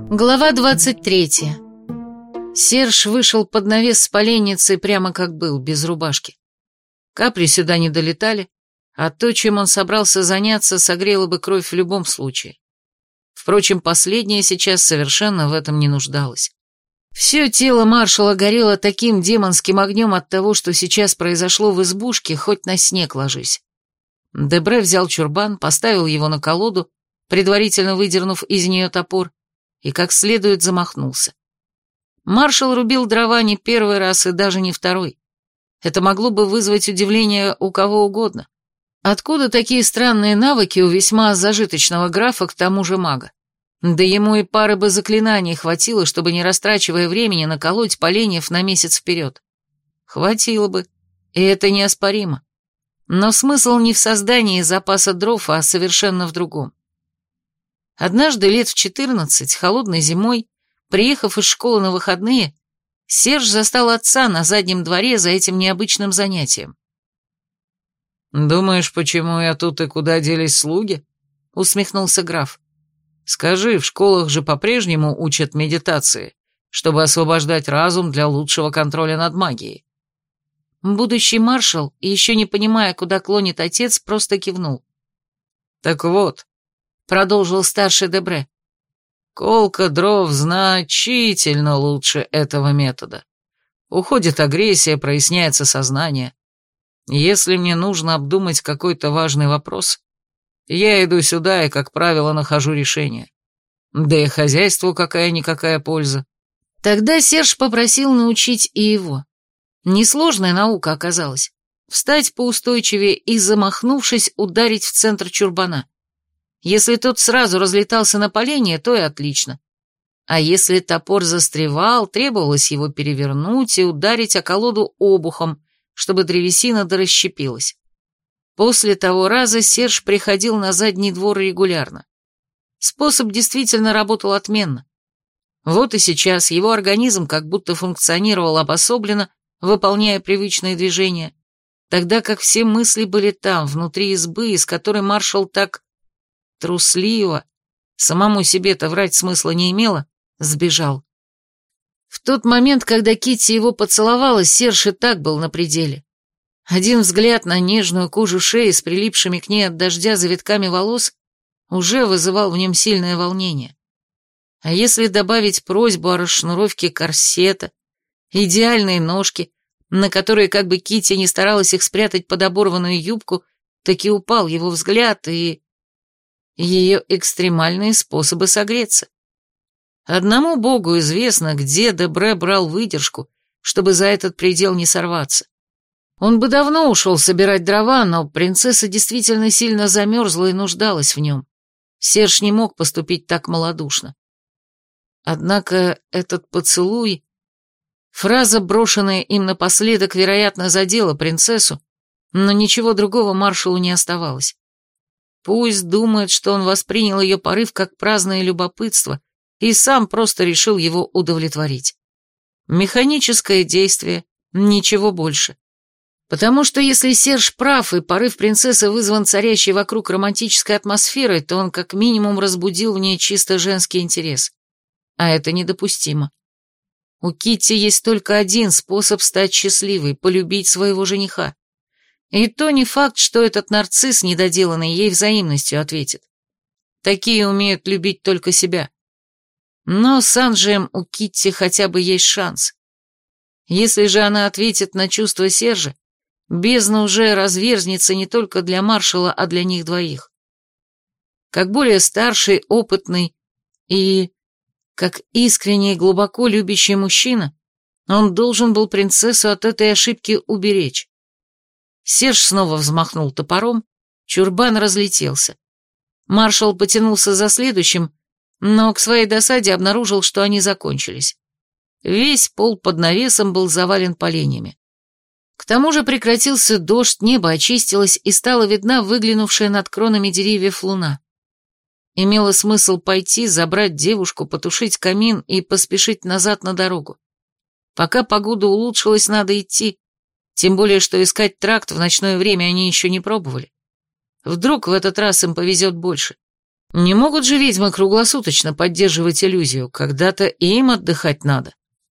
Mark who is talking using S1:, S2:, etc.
S1: Глава 23. Серж вышел под навес с поленницей прямо как был, без рубашки. Капли сюда не долетали, а то, чем он собрался заняться, согрело бы кровь в любом случае. Впрочем, последняя сейчас совершенно в этом не нуждалась. Все тело маршала горело таким демонским огнем от того, что сейчас произошло в избушке, хоть на снег ложись. Дебре взял чурбан, поставил его на колоду, предварительно выдернув из нее топор, и как следует замахнулся. Маршал рубил дрова не первый раз и даже не второй. Это могло бы вызвать удивление у кого угодно. Откуда такие странные навыки у весьма зажиточного графа, к тому же мага? Да ему и пары бы заклинаний хватило, чтобы, не растрачивая времени, наколоть поленьев на месяц вперед. Хватило бы, и это неоспоримо. Но смысл не в создании запаса дров, а совершенно в другом. Однажды лет в 14, холодной зимой, приехав из школы на выходные, Серж застал отца на заднем дворе за этим необычным занятием.
S2: «Думаешь, почему я тут и куда делись слуги?» — усмехнулся граф. «Скажи, в школах же по-прежнему учат медитации, чтобы освобождать разум для лучшего контроля над магией».
S1: Будущий маршал, еще не понимая, куда клонит отец, просто кивнул.
S2: «Так вот», — продолжил старший Дебре, «колка дров значительно лучше этого метода. Уходит агрессия, проясняется сознание. Если мне нужно обдумать какой-то важный вопрос, я иду сюда и, как правило, нахожу решение. Да и хозяйству какая-никакая польза».
S1: Тогда Серж попросил научить и его. Несложная наука оказалась. Встать поустойчивее и, замахнувшись, ударить в центр чурбана. Если тот сразу разлетался на поленье, то и отлично. А если топор застревал, требовалось его перевернуть и ударить о колоду обухом, чтобы древесина дорасщепилась. После того раза Серж приходил на задний двор регулярно. Способ действительно работал отменно. Вот и сейчас его организм как будто функционировал обособленно, выполняя привычные движения, тогда как все мысли были там, внутри избы, из которой маршал так трусливо, самому себе-то врать смысла не имело, сбежал. В тот момент, когда Китти его поцеловала, Серж и так был на пределе. Один взгляд на нежную кожу шеи с прилипшими к ней от дождя завитками волос уже вызывал в нем сильное волнение. А если добавить просьбу о расшнуровке корсета, идеальные ножки, на которые, как бы Китти не старалась их спрятать под оборванную юбку, таки упал его взгляд и ее экстремальные способы согреться. Одному богу известно, где Дебре брал выдержку, чтобы за этот предел не сорваться. Он бы давно ушел собирать дрова, но принцесса действительно сильно замерзла и нуждалась в нем. Серж не мог поступить так малодушно. Однако этот поцелуй... Фраза, брошенная им напоследок, вероятно, задела принцессу, но ничего другого маршалу не оставалось. Пусть думает, что он воспринял ее порыв как праздное любопытство и сам просто решил его удовлетворить. Механическое действие, ничего больше. Потому что если Серж прав и порыв принцессы вызван царящей вокруг романтической атмосферой, то он как минимум разбудил в ней чисто женский интерес. А это недопустимо. У Китти есть только один способ стать счастливой — полюбить своего жениха. И то не факт, что этот нарцисс, недоделанный, ей взаимностью ответит. Такие умеют любить только себя. Но с Анджием у Китти хотя бы есть шанс. Если же она ответит на чувства Сержа, бездна уже разверзнется не только для маршала, а для них двоих. Как более старший, опытный и... как искренне и глубоко любящий мужчина, он должен был принцессу от этой ошибки уберечь. Серж снова взмахнул топором, чурбан разлетелся. Маршал потянулся за следующим, но к своей досаде обнаружил, что они закончились. Весь пол под навесом был завален поленьями. К тому же прекратился дождь, небо очистилось, и стала видна выглянувшая над кронами деревьев луна. Имело смысл пойти, забрать девушку, потушить камин и поспешить назад на дорогу. Пока погода улучшилась, надо идти, тем более, что искать тракт в ночное время они еще не пробовали. Вдруг в этот раз им повезет больше. Не могут же ведьмы круглосуточно поддерживать иллюзию, когда-то и им отдыхать надо.